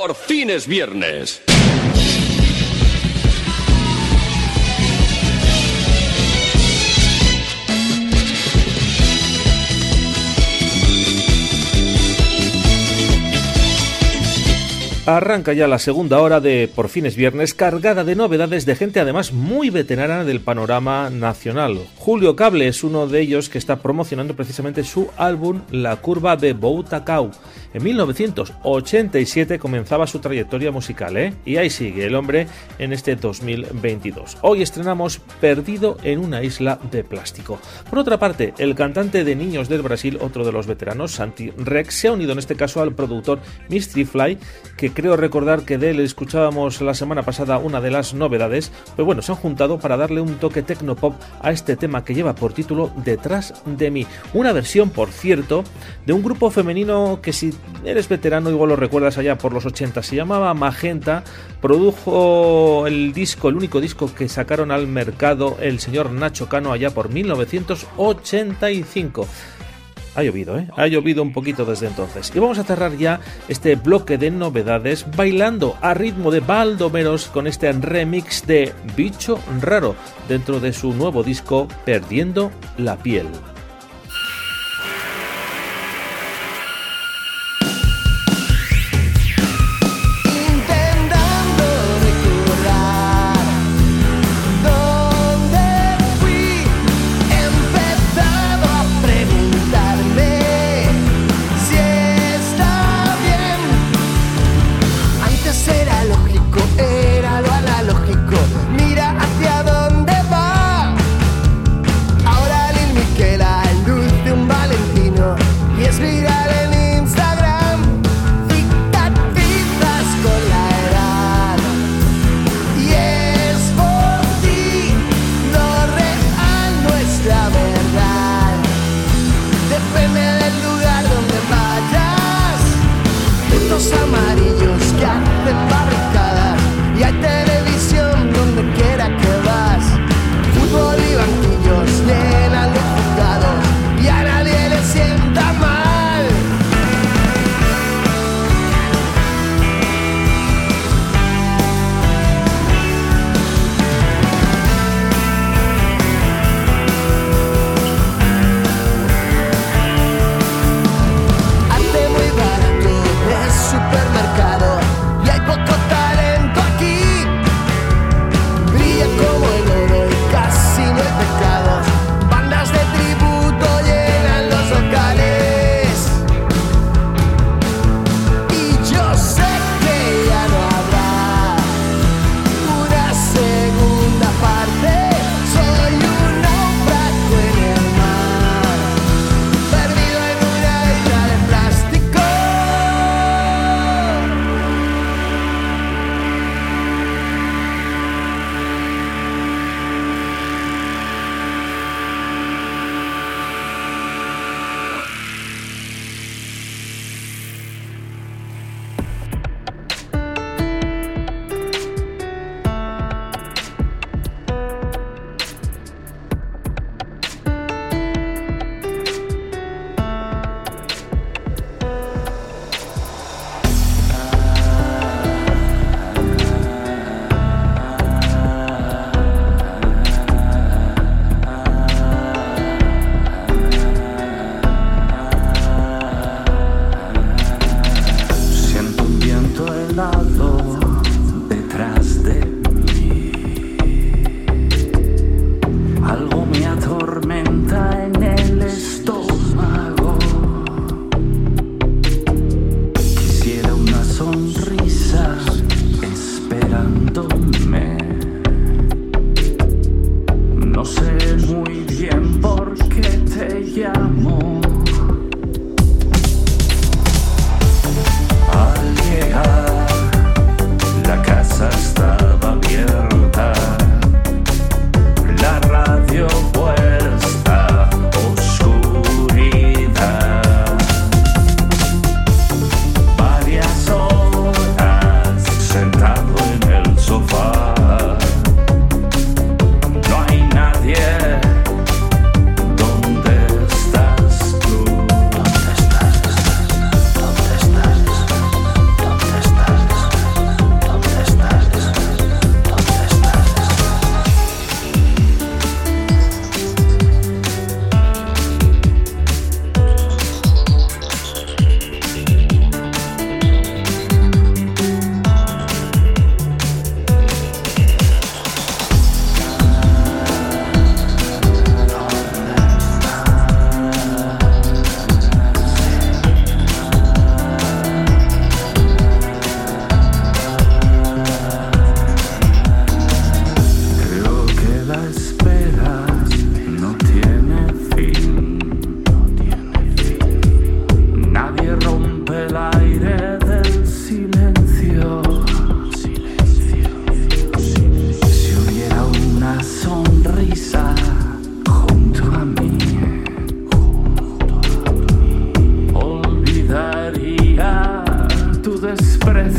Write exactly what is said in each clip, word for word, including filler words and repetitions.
Por fin es viernes. Arranca ya la segunda hora de Por fin es viernes, cargada de novedades de gente además muy veterana del panorama nacional. Julio Cable es uno de ellos que está promocionando precisamente su álbum La curva de Boutacau. En mil novecientos ochenta y siete comenzaba su trayectoria musical, ¿eh? Y ahí sigue el hombre en este dos mil veintidós. Hoy estrenamos Perdido en una isla de plástico. Por otra parte, el cantante de Niños del Brasil, otro de los veteranos, Santi Rex, se ha unido en este caso al productor Mystery Fly, que creo recordar que de él escuchábamos la semana pasada una de las novedades. Pues bueno, se han juntado para darle un toque tecnopop a este tema que lleva por título Detrás de mí. Una versión, por cierto, de un grupo femenino que, si eres veterano, igual lo recuerdas allá por los ochenta, se llamaba Magenta. Produjo el disco, el único disco que sacaron al mercado el señor Nacho Cano allá por mil novecientos ochenta y cinco. Ha llovido, ¿eh? Ha llovido un poquito desde entonces. Y vamos a cerrar ya este bloque de novedades bailando a ritmo de Baldomeros con este remix de Bicho Raro dentro de su nuevo disco Perdiendo la piel.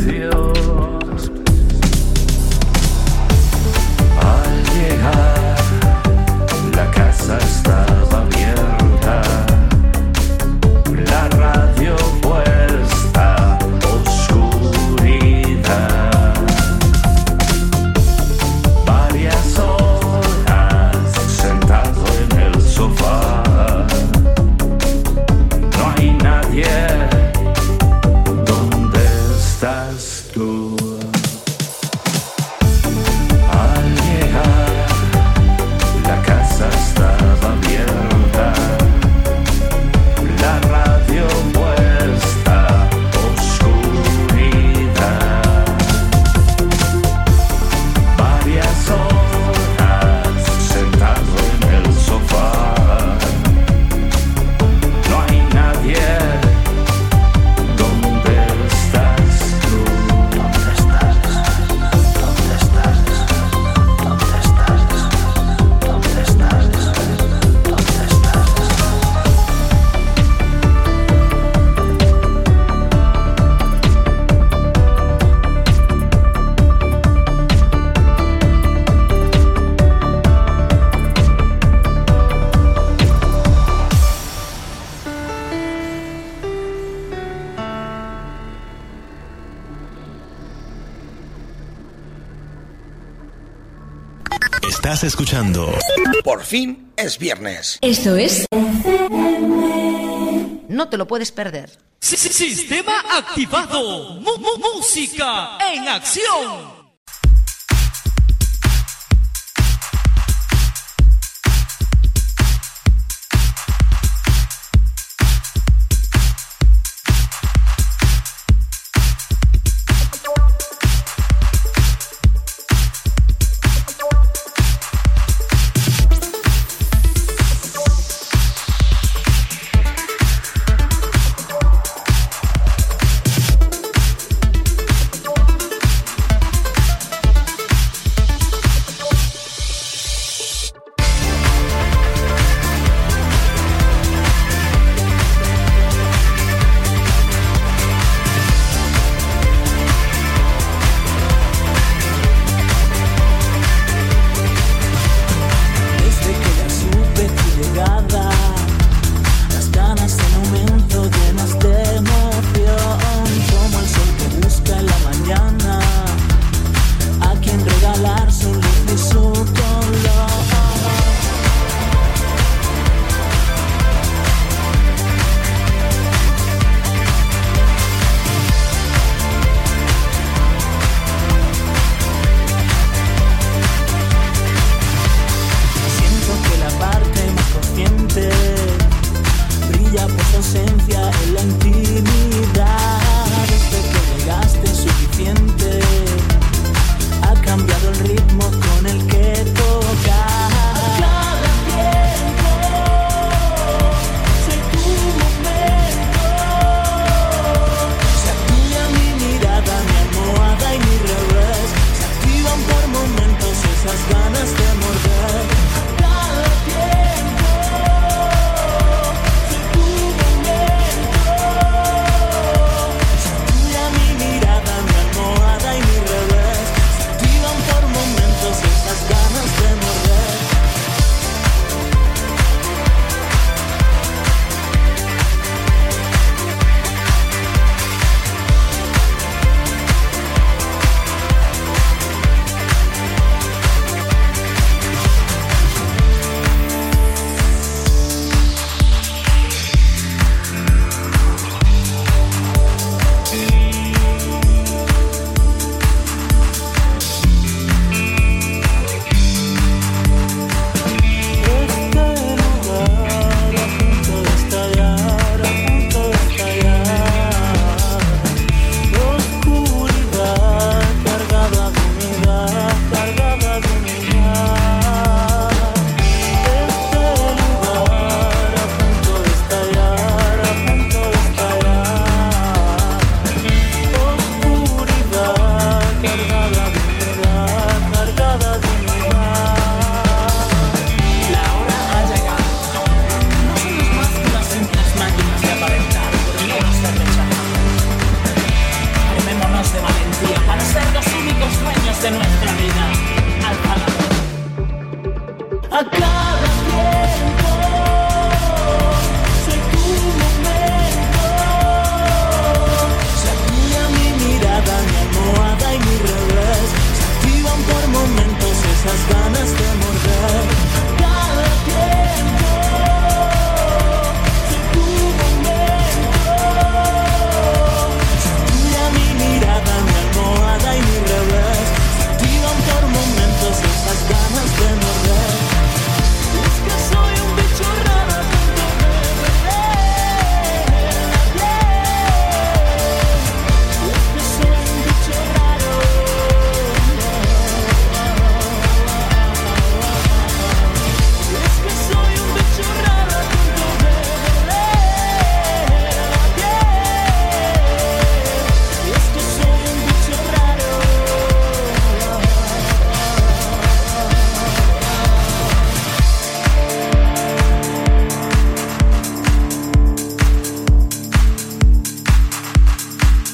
Estás escuchando. Por fin es viernes. Esto es. No te lo puedes perder. Sistema activado. Mu- mu- música en acción.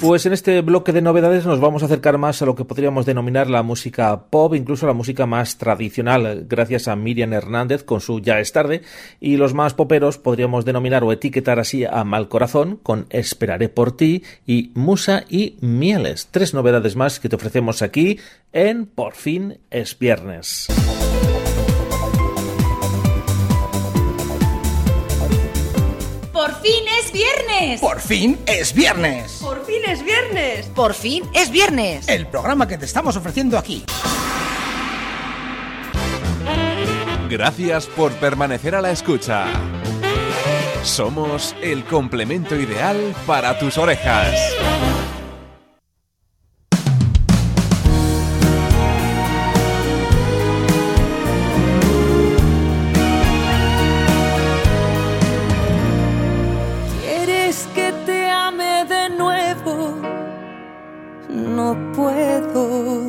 Pues en este bloque de novedades nos vamos a acercar más a lo que podríamos denominar la música pop, incluso la música más tradicional, gracias a Miriam Hernández con su Ya es tarde, y los más poperos podríamos denominar o etiquetar así a Malcorazón con Esperaré por ti y Musa y Mieles. Tres novedades más que te ofrecemos aquí en Por fin es viernes. ¡Por fin es viernes! ¡Por fin es viernes! ¡Por fin es viernes! ¡Por fin es viernes! El programa que te estamos ofreciendo aquí. Gracias por permanecer a la escucha. Somos el complemento ideal para tus orejas. No puedo.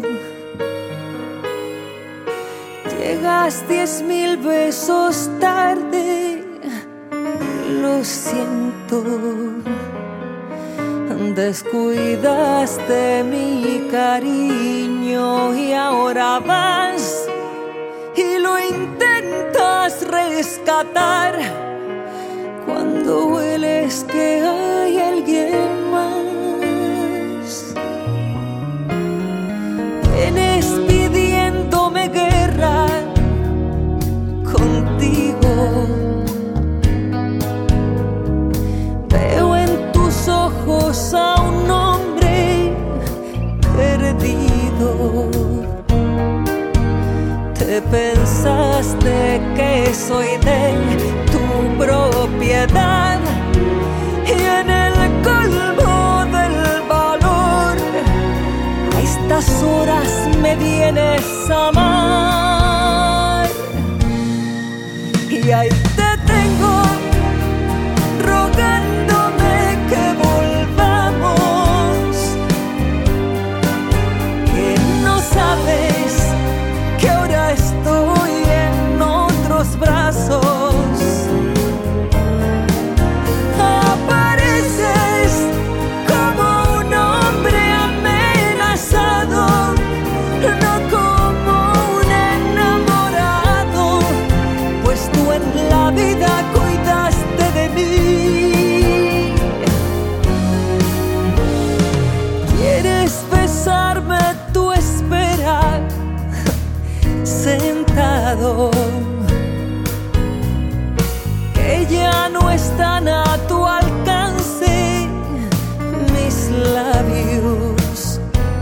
Llegas diez mil besos tarde, lo siento. Descuidaste mi cariño y ahora vas y lo intentas rescatar cuando hueles que hay alguien más. Vienes pidiéndome guerra contigo. Veo en tus ojos a un hombre perdido. Te pensaste que soy de tu propiedad y en el colmo del valor a estas horas me vienes a amar. Y ahí te tengo rogándome que volvamos, que no sabes que ahora estoy en otros brazos. Apareces como un hombre amenazado, no como un enamorado, pues tú en la vida cuidaste de mí. Quieres besarme, tú espera sentado, que ya no están a tu alcance mis labios.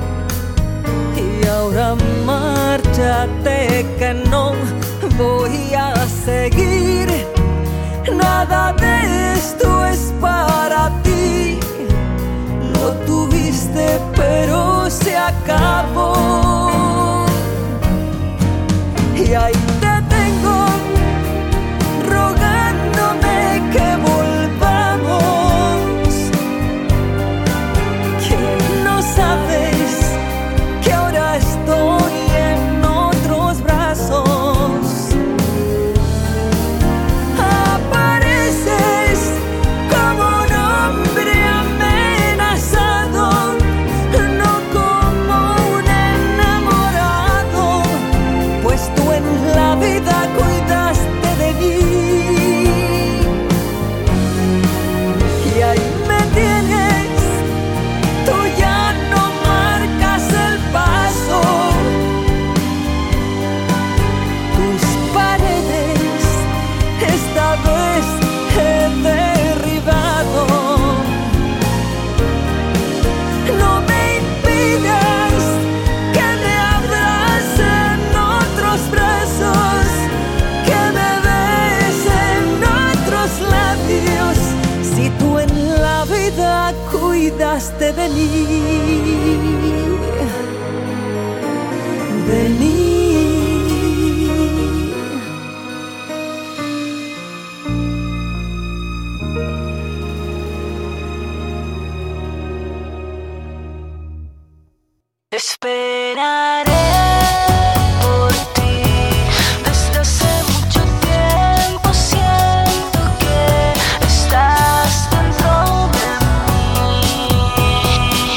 Y ahora márchate que no voy a seguir. Nada de esto es para ti. Lo tuviste pero se acabó. Y ahí te tengo rogándome que volvamos, que no sabes que ahora estoy en otros brazos. Apareces como un hombre amenazado, no como un enamorado, pues tú en la vida cuidaste de mí. Y ahí me tienes, tú ya no marcas el paso. Tus paredes esta vez he derribado. No me impidas que me abracen otros brazos, que me besen otros labios, si tú en la vida cuidaste de mí, de mí. Esperaré por ti. Desde hace mucho tiempo siento que estás dentro de mí.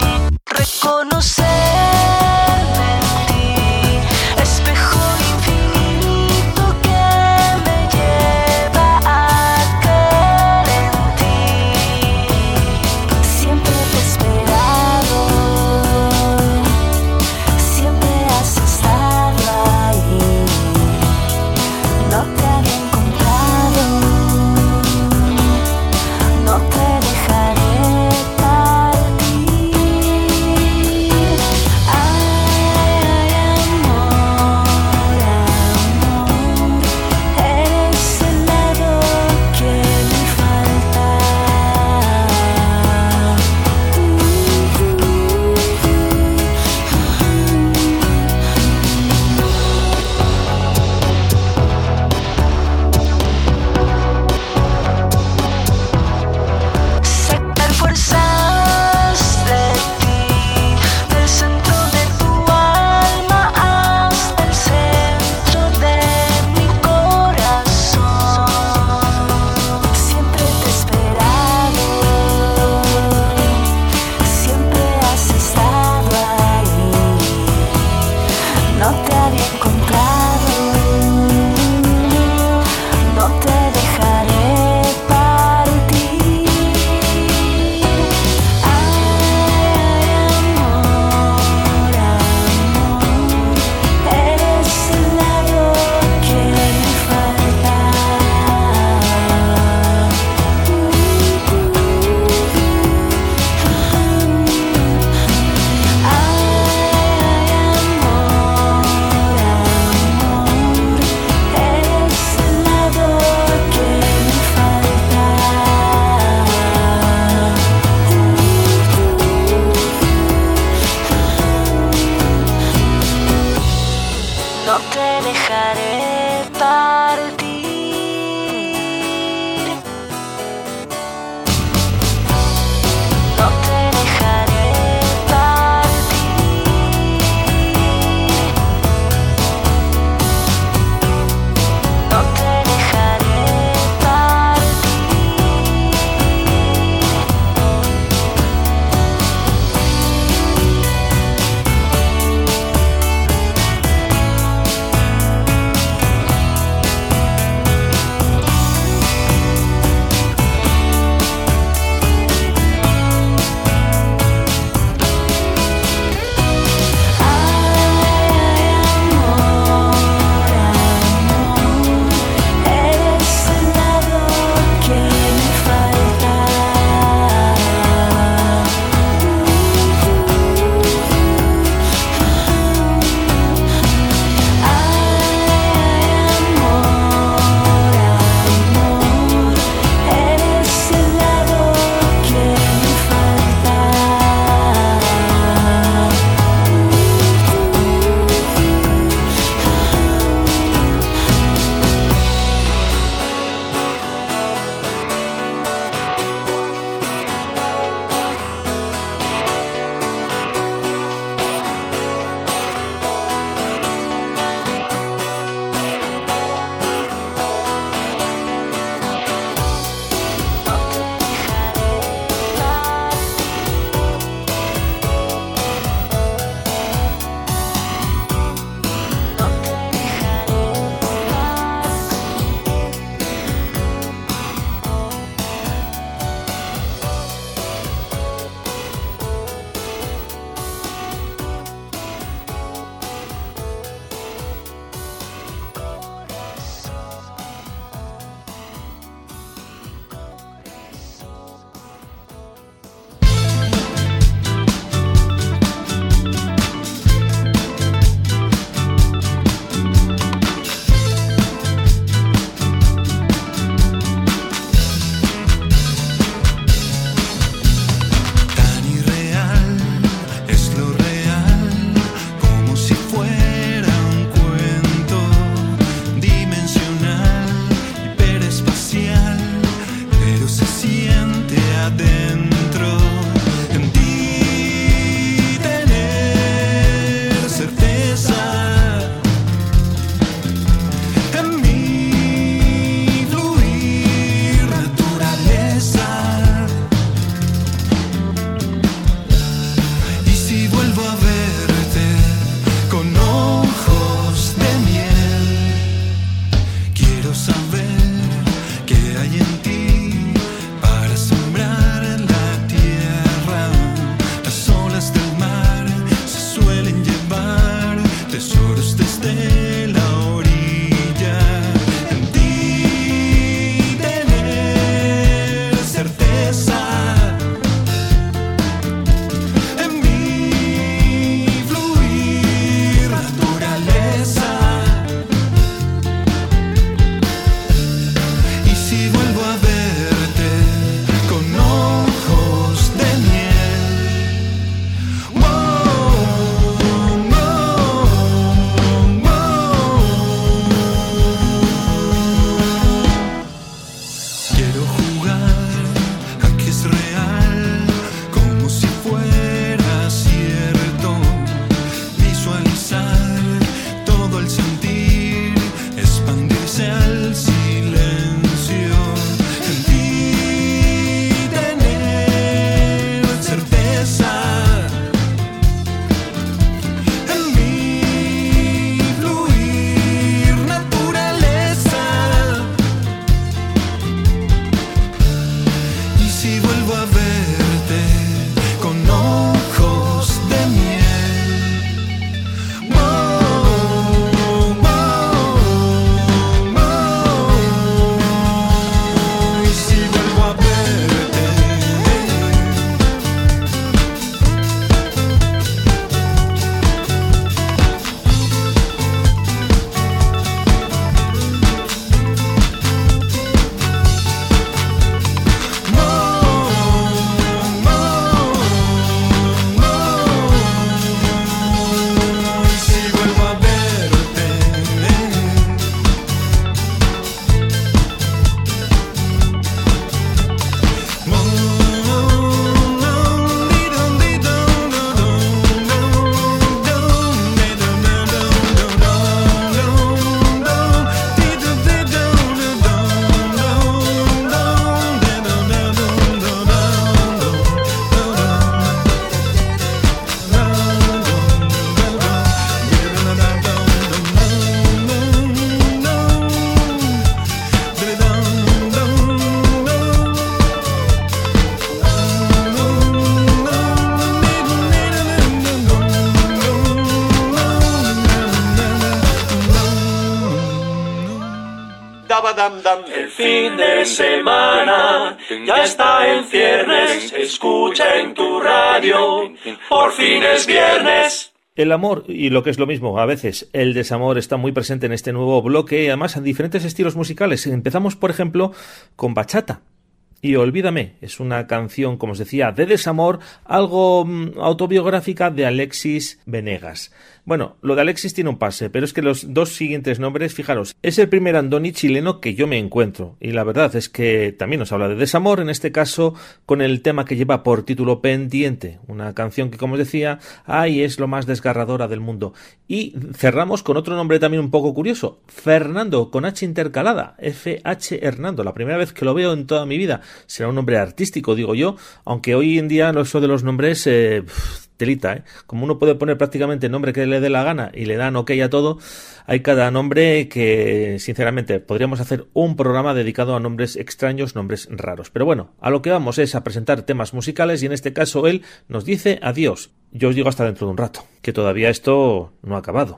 El fin de semana ya está en ciernes. Escucha en tu radio, por fin es viernes. El amor y lo que es lo mismo, a veces el desamor está muy presente en este nuevo bloque y además en diferentes estilos musicales. Empezamos, por ejemplo, con bachata. Y Olvídame es una canción, como os decía, de desamor, algo mm, autobiográfica de Alexis Venegas. Bueno, lo de Alexis tiene un pase, pero es que los dos siguientes nombres, fijaros, es el primer andoni chileno que yo me encuentro. Y la verdad es que también nos habla de desamor, en este caso con el tema que lleva por título Pendiente. Una canción que, como os decía, ay, es lo más desgarradora del mundo. Y cerramos con otro nombre también un poco curioso, Fernando, con H intercalada, F H Hernando, la primera vez que lo veo en toda mi vida. Será un nombre artístico, digo yo, aunque hoy en día no eso de los nombres... Eh, telita, ¿eh? Como uno puede poner prácticamente el nombre que le dé la gana y le dan ok a todo, hay cada nombre que, sinceramente, podríamos hacer un programa dedicado a nombres extraños, nombres raros. Pero bueno, a lo que vamos es a presentar temas musicales y en este caso él nos dice adiós. Yo os digo hasta dentro de un rato, que todavía esto no ha acabado.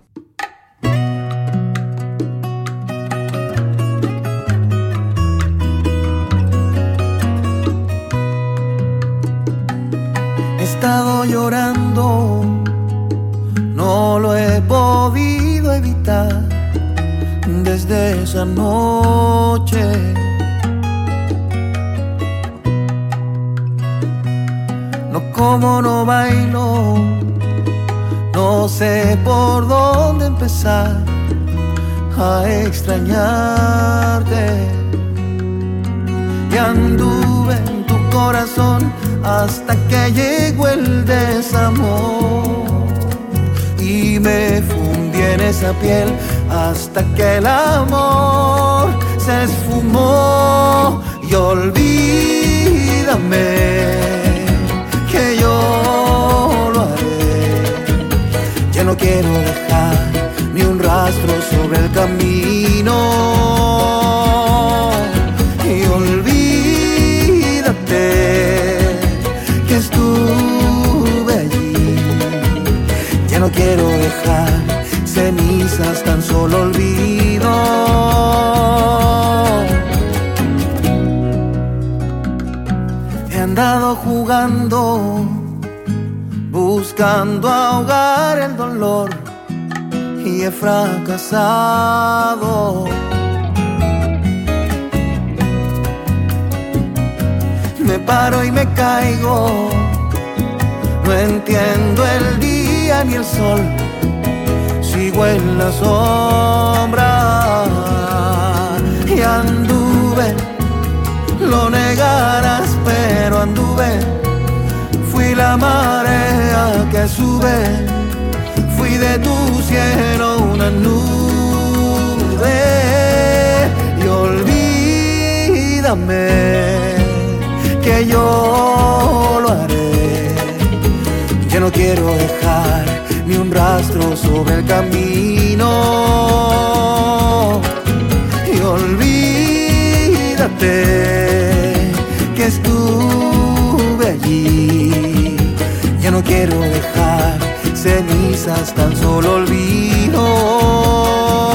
He estado llorando, no lo he podido evitar desde esa noche. No como, no bailo, no sé por dónde empezar a extrañarte. Y anduve en tu corazón hasta que llegó el desamor y me fundí en esa piel hasta que el amor se esfumó. Y olvídame que yo lo haré. Ya no quiero dejar ni un rastro sobre el camino. Y olvídate que estuve allí. Ya no quiero dejar cenizas, tan solo olvido. He andado jugando, buscando ahogar el dolor y he fracasado. Me paro y me caigo, no entiendo el día ni el sol, sigo en la sombra. Y anduve, lo negarás, pero anduve, fui la marea que sube, fui de tu cielo una nube. Y olvídame que yo lo haré. Ya no quiero dejar ni un rastro sobre el camino. Y olvídate que estuve allí. Ya no quiero dejar cenizas, tan solo olvido.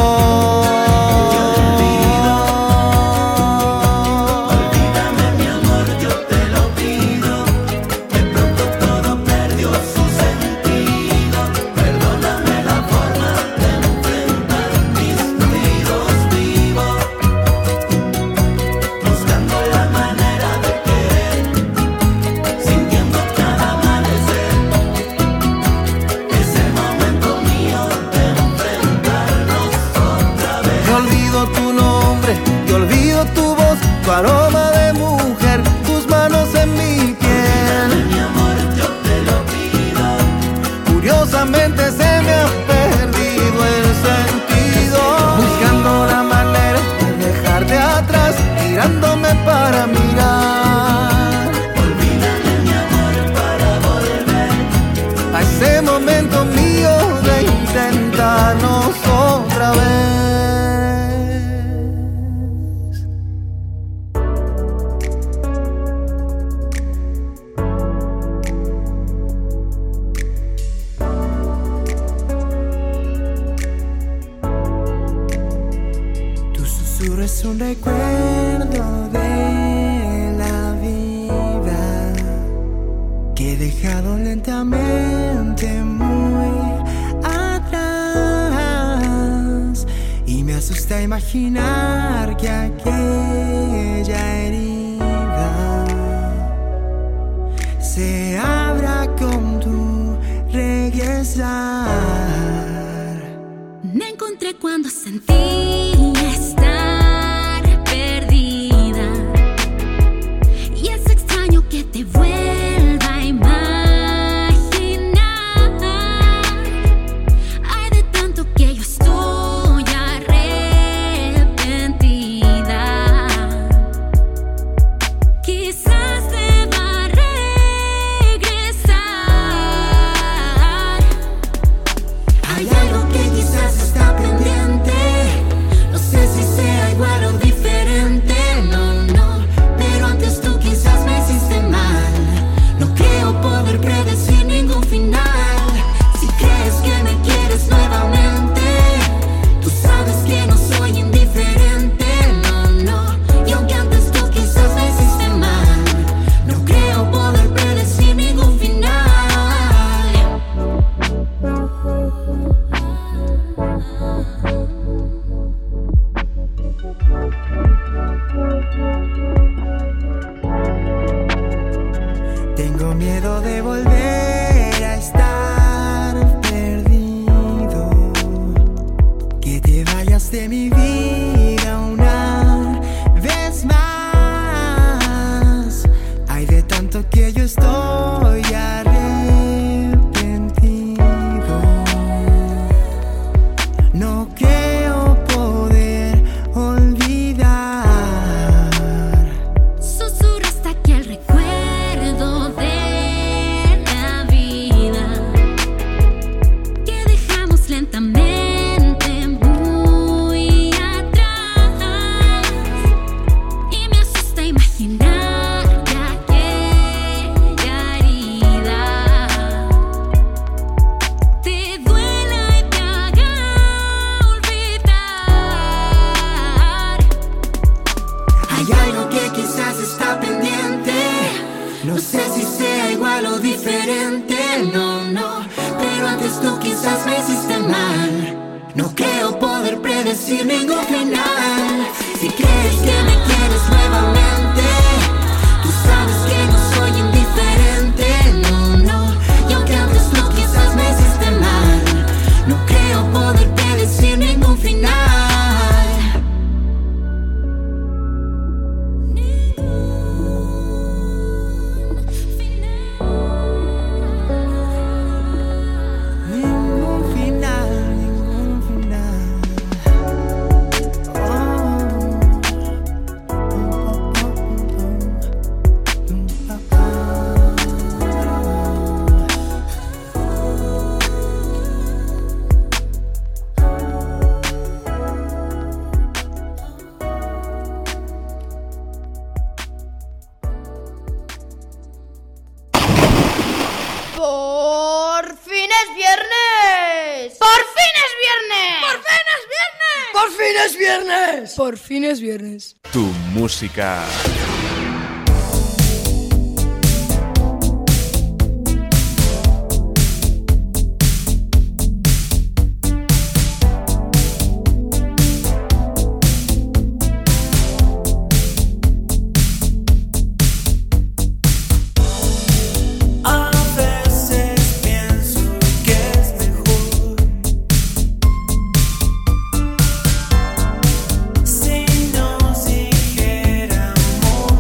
Tu aroma de mujer, tus manos en mi piel. Mi amor, yo te lo pido. Curiosamente se me ha perdido el sentido. Buscando la manera de dejarte atrás, mirándome para mirar. Olvídame, mi amor, para volver a ese momento mío de intentarnos otra vez. es un recuerdo de la vida que he dejado lentamente muy atrás, y me asusta imaginar que aquella herida se abra con tu regresar. Me encontré cuando sentí estar perdida, y es extraño que te vuelva a imaginar. Hay de tanto que yo estoy arrepentida. Quizás deba regresar. Hay algo que quizás está pendiente. No sé si sea igual o diferente. No, no. Pero antes tú quizás me hiciste mal. No creo poder predecir ningún final. Si crees que me quieres nuevamente, tú sabes que no soy indiferente. No, no. Y aunque antes tú quizás me hiciste mal, no creo poder predecir ningún final. Tengo miedo de volver a estar perdido, que te vayas de mi vida una vez más. Hay de tanto que yo estoy arrepentido. No creo poder olvidar. Susurraste aquí el recuerdo de la vida que dejamos lentamente muy atrás, y me asusta imaginar que aquella herida te duela y te haga olvidar. Hay algo que quizás está pendiente. No sé si sea igual o diferente. No, no. Pero antes tú quizás me hiciste mal. No creo poder predecir ningún final. Si crees que me quieres nuevamente, tú sabes que no soy indiferente. No, no. Y aunque antes tú quizás me hiciste mal, no creo poder predecir ningún final. Ningún final, ningún final. Oh, ¡Por fin es viernes! ¡Por fin es viernes! ¡Por fin es viernes! Por fin es viernes. Tu música. a veces pienso que es mejor si nos dijéramos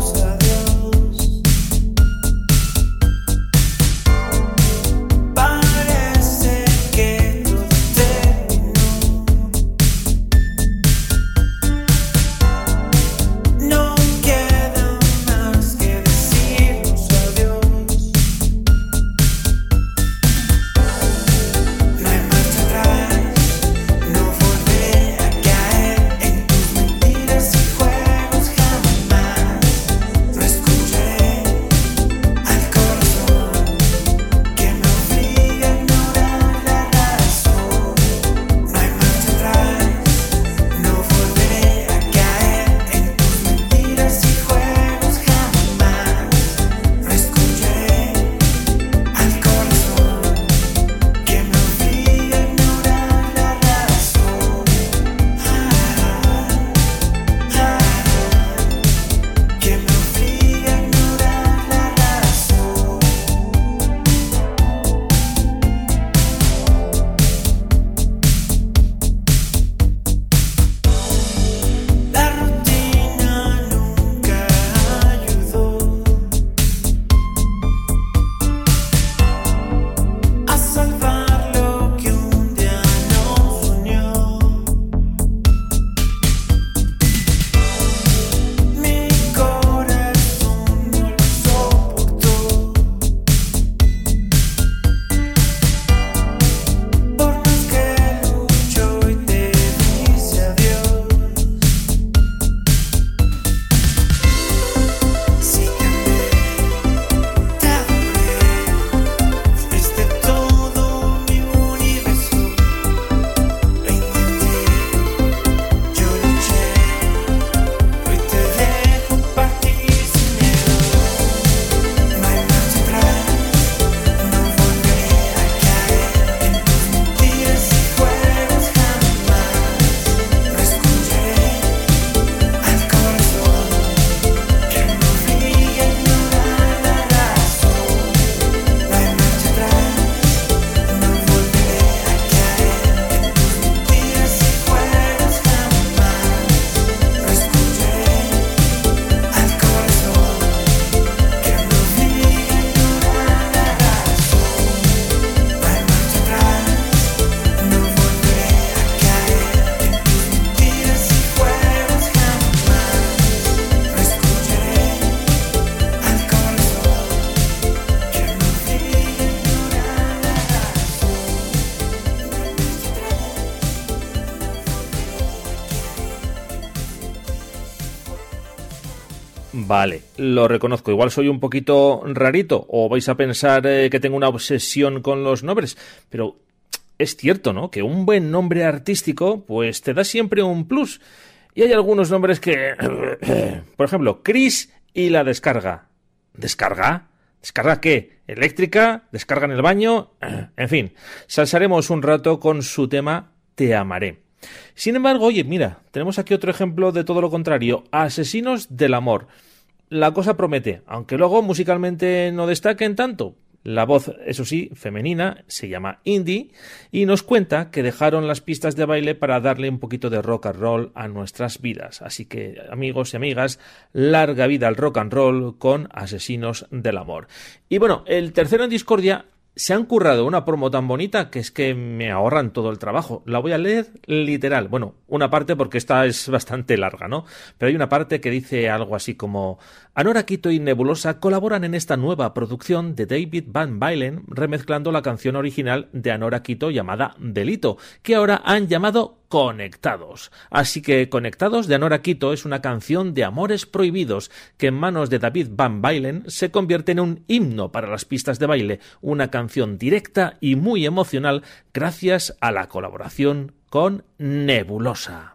Vale, lo reconozco, igual soy un poquito rarito o vais a pensar eh, que tengo una obsesión con los nombres, pero es cierto, ¿no? Que un buen nombre artístico pues te da siempre un plus. Y hay algunos nombres que... Por ejemplo, Chris y la descarga. ¿Descarga? ¿Descarga qué? ¿Eléctrica? ¿Descarga en el baño? En fin, salsaremos un rato con su tema Te amaré. Sin embargo, oye, mira, tenemos aquí otro ejemplo de todo lo contrario. Asesinos del amor. La cosa promete, aunque luego musicalmente no destaquen tanto. La voz, eso sí, femenina, se llama Indie y nos cuenta que dejaron las pistas de baile para darle un poquito de rock and roll a nuestras vidas. Así que, amigos y amigas, larga vida al rock and roll con Asesinos del Amor. Y bueno, el tercero en discordia se han currado una promo tan bonita que es que me ahorran todo el trabajo. La voy a leer literal. Bueno, una parte porque esta es bastante larga, ¿no? Pero hay una parte que dice algo así como: Anora Quito y Nebulosa colaboran en esta nueva producción de David Van Bailen, remezclando la canción original de Anora Quito llamada Delito, que ahora han llamado Conectados. Así que Conectados de Anora Quito es una canción de amores prohibidos que en manos de David Van Bailen se convierte en un himno para las pistas de baile, una canción directa y muy emocional gracias a la colaboración con Nebulosa.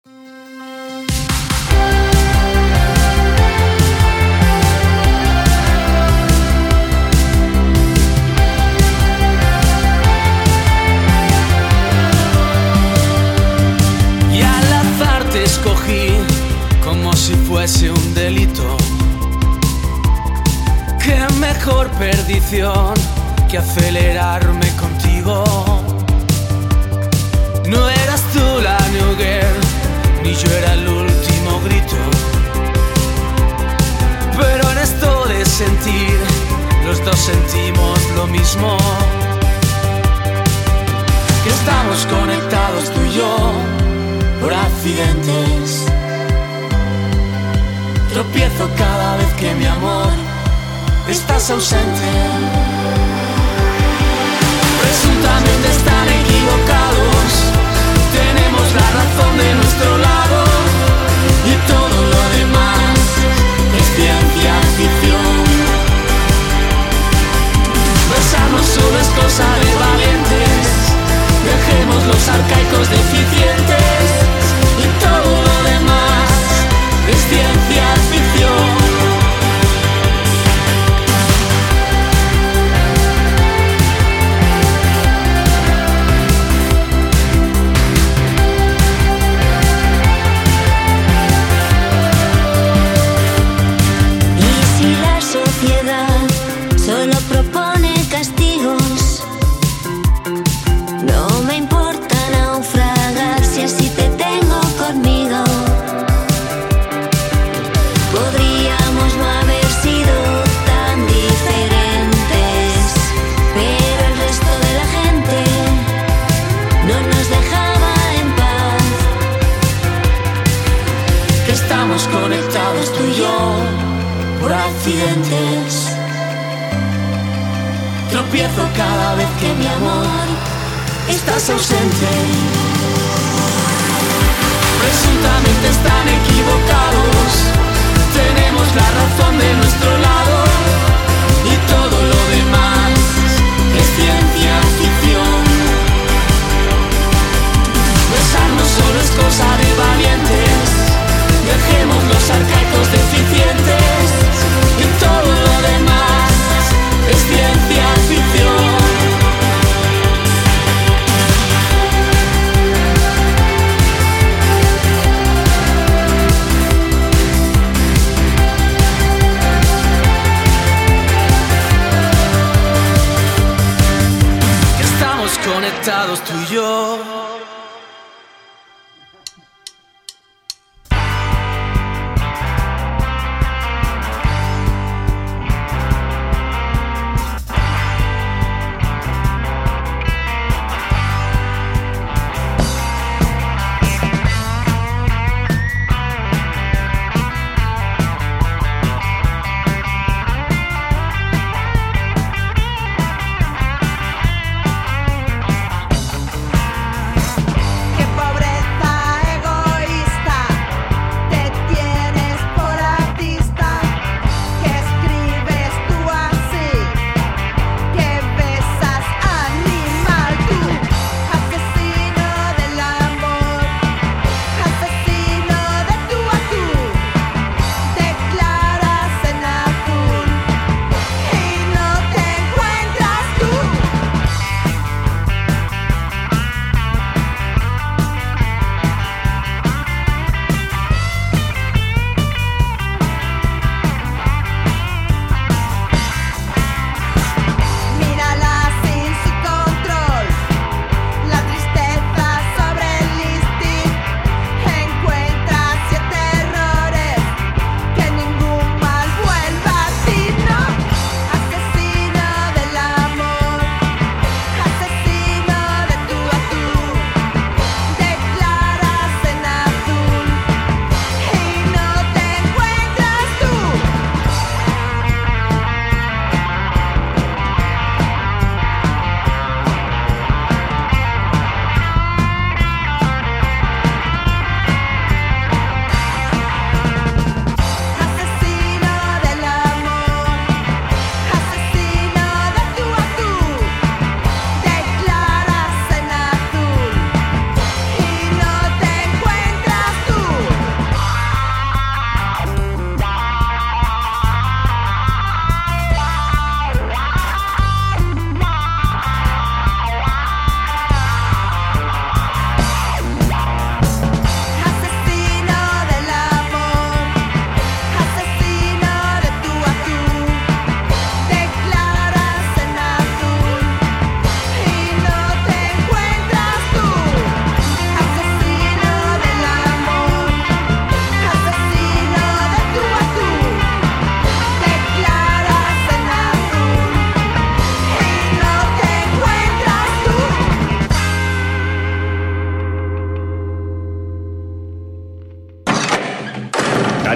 Te escogí como si fuese un delito. Qué mejor perdición que acelerarme contigo. No eras tú la new girl, ni yo era el último grito. Pero en esto de sentir, los dos sentimos lo mismo. Que estamos conectados tú y yo por accidentes. Tropiezo cada vez que mi amor estás ausente. Presuntamente están equivocados, tenemos la razón de nuestro lado y todo lo demás es ciencia ficción. Besarnos solo es cosa de valientes, dejemos los arcaicos deficientes y todo lo demás es ciencia ficción. Y si la sociedad solo propone castigos, no me importa naufragar si así te tengo conmigo. Podríamos no haber sido tan diferentes, pero el resto de la gente no nos dejaba en paz. Que estamos conectados tú y yo por accidentes. Tropiezo cada vez que mi amor estás ausente. Presuntamente están equivocados, tenemos la razón de nuestro lado y todo lo demás es ciencia ficción. Besarnos solo es cosa de valientes, dejemos los arcaicos deficientes y todo lo demás es ciencia ficción. Conectados tú y yo.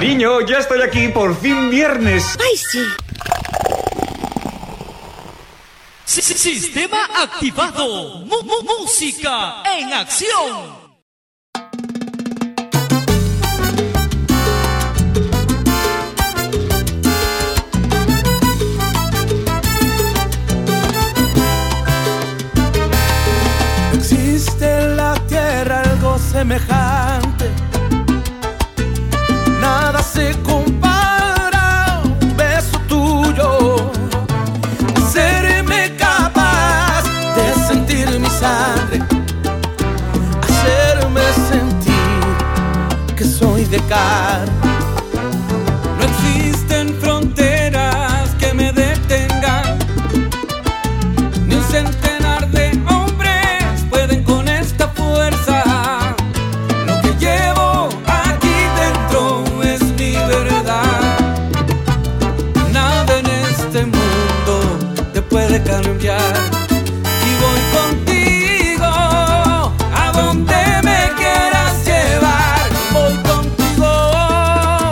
Cariño, ya estoy aquí, por fin viernes. ¡Ay, sí! Sistema activado. Mu- mu- música en acción. Existe en la tierra algo semejante. Nada se compara a un beso tuyo. Hacerme capaz de sentir mi sangre. Hacerme sentir que soy de carne. No existen fronteras que me detengan. Ni un centenar de hombres pueden con esta fuerza. Lo que llevo aquí dentro es mi verdad. Nada en este mundo te puede cambiar. Y voy contigo a donde me quieras llevar. Voy contigo.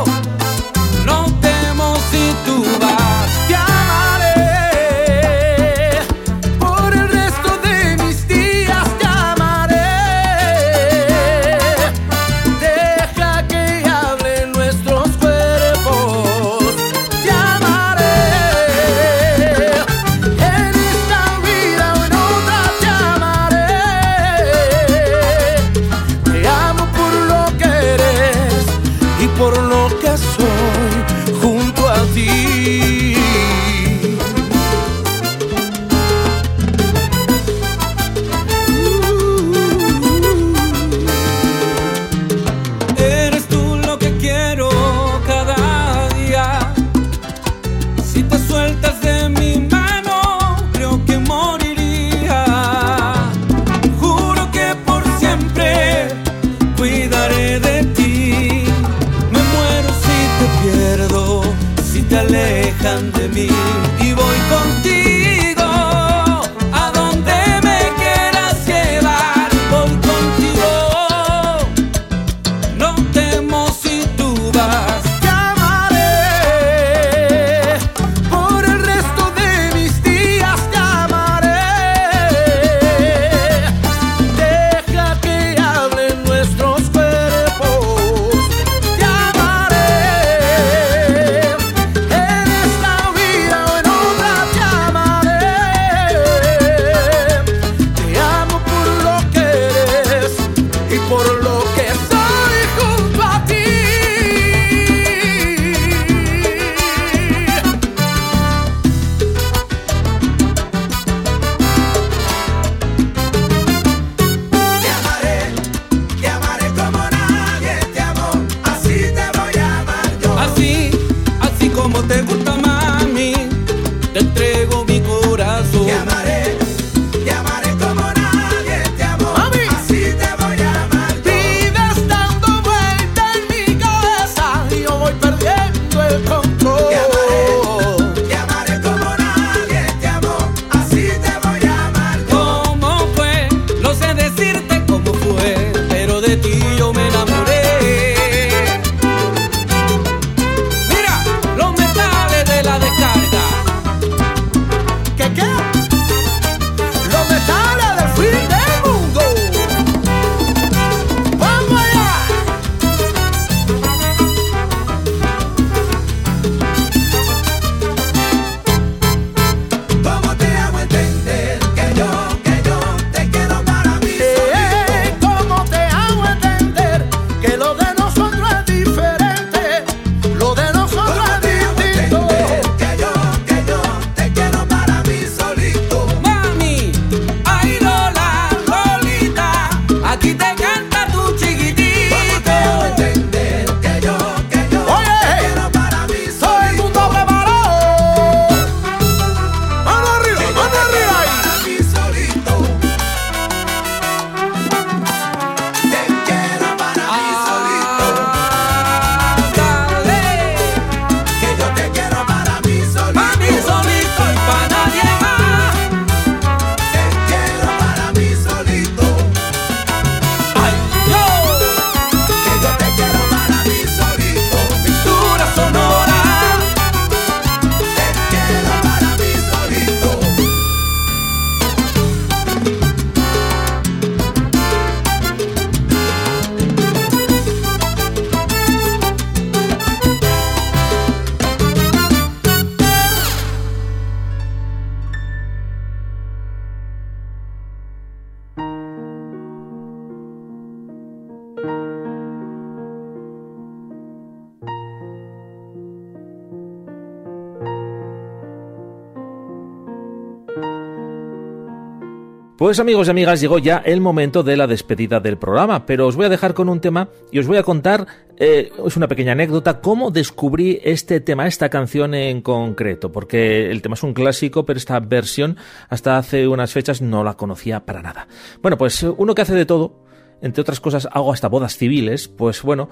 Pues amigos y amigas, llegó ya el momento de la despedida del programa, pero os voy a dejar con un tema y os voy a contar, eh, es una pequeña anécdota, cómo descubrí este tema, esta canción en concreto, porque el tema es un clásico, pero esta versión hasta hace unas fechas no la conocía para nada. Bueno, pues uno que hace de todo, entre otras cosas hago hasta bodas civiles, pues bueno,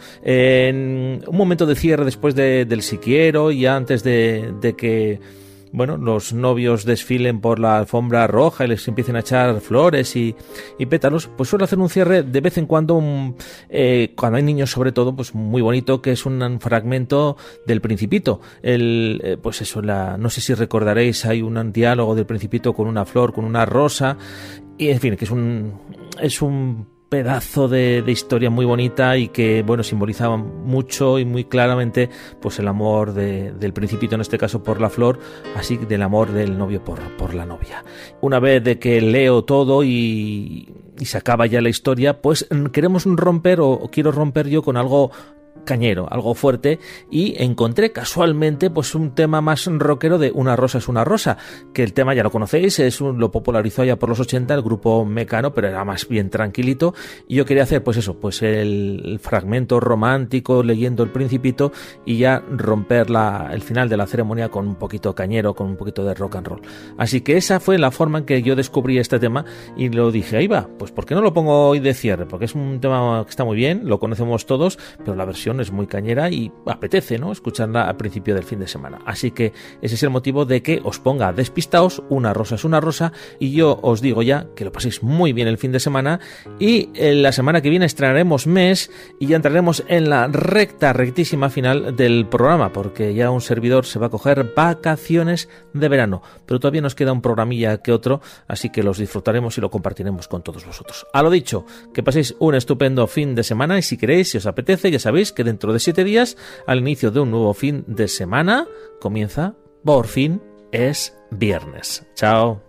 en un momento de cierre después de, del si quiero y antes de, de que... bueno, los novios desfilen por la alfombra roja y les empiecen a echar flores y, y pétalos, pues suelo hacer un cierre de vez en cuando, un, eh, cuando hay niños sobre todo, pues muy bonito, que es un fragmento del Principito. El, eh, pues eso, la, no sé si recordaréis, hay un diálogo del Principito con una flor, con una rosa, y en fin, que es un, es un pedazo de, de historia muy bonita y que, bueno, simbolizaba mucho y muy claramente pues el amor de, del Principito, en este caso por la flor, así del amor del novio por, por la novia. Una vez de que leo todo y, y se acaba ya la historia, pues queremos romper o, o quiero romper yo con algo cañero, algo fuerte, y encontré casualmente pues un tema más rockero de Una rosa es una rosa, que el tema ya lo conocéis, es un, lo popularizó ya por los ochenta el grupo Mecano, pero era más bien tranquilito, y yo quería hacer pues eso, pues el, el fragmento romántico leyendo el Principito y ya romper la, el final de la ceremonia con un poquito cañero, con un poquito de rock and roll. Así que esa fue la forma en que yo descubrí este tema y lo dije, ahí va, pues ¿por qué no lo pongo hoy de cierre? Porque es un tema que está muy bien, lo conocemos todos, pero la versión es muy cañera y apetece, ¿no?, escucharla al principio del fin de semana. Así que ese es el motivo de que os ponga despistaos, Una rosa es una rosa, y yo os digo ya que lo paséis muy bien el fin de semana, y en la semana que viene estrenaremos mes y ya entraremos en la recta, rectísima final del programa, porque ya un servidor se va a coger vacaciones de verano, pero todavía nos queda un programilla que otro, así que los disfrutaremos y lo compartiremos con todos vosotros. A lo dicho, que paséis un estupendo fin de semana, y si queréis, si os apetece, ya sabéis que dentro de siete días, al inicio de un nuevo fin de semana, comienza Por fin es viernes. Chao.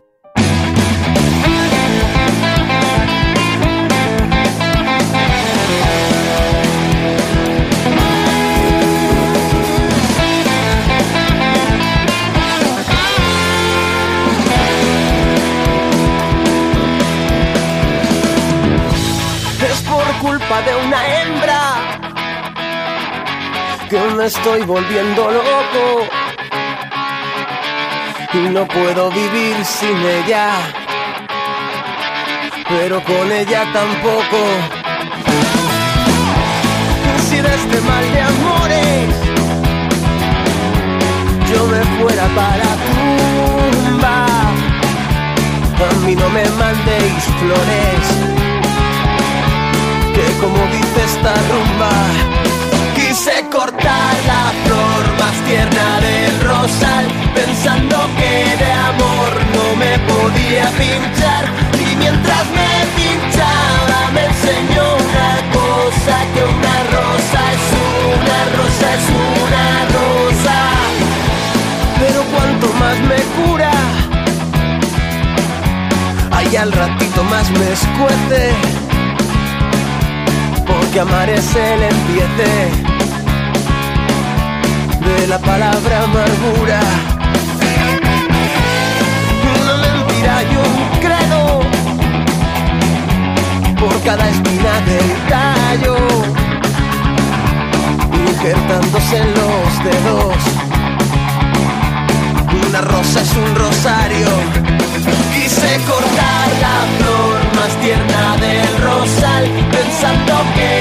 Es por culpa de una hembra que me estoy volviendo loco y no puedo vivir sin ella, pero con ella tampoco. Si de este mal de amores yo me fuera para tumba, a mí no me mandéis flores, que como dice esta rumba, quise cortar la flor más tierna del rosal, pensando que de amor no me podía pinchar. Y mientras me pinchaba me enseñó una cosa, que una rosa es una rosa, es una rosa. Pero cuanto más me cura, ay, al ratito más me escuece, porque amar es el empiece de la palabra amargura. Una mentira y un credo por cada espina del tallo, injertándose en los dedos. Una rosa es un rosario. Quise cortar la flor más tierna del rosal, pensando que